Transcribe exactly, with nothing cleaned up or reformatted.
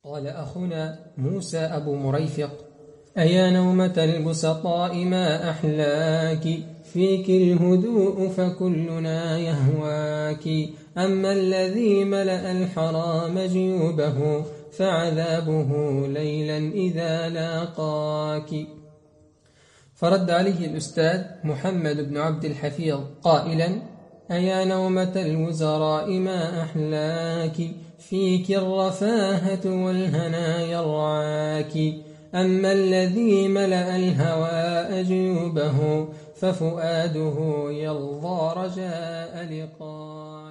قال أخونا موسى أبو مريفق: أيا نومة البسطاء ما أحلاك، فيك الهدوء فكلنا يهواك. أما الذي ملأ الحرام جيوبه فعذابه ليلا إذا لاقاك. فرد عليه الأستاذ محمد بن عبد الحفيظ قائلا: أيا نومة الوزراء ما أحلاك، فيك الرفاهة والهنا يرعاك. أما الذي ملأ الهوى جيوبه ففؤاده يرضى رجاء لقاك.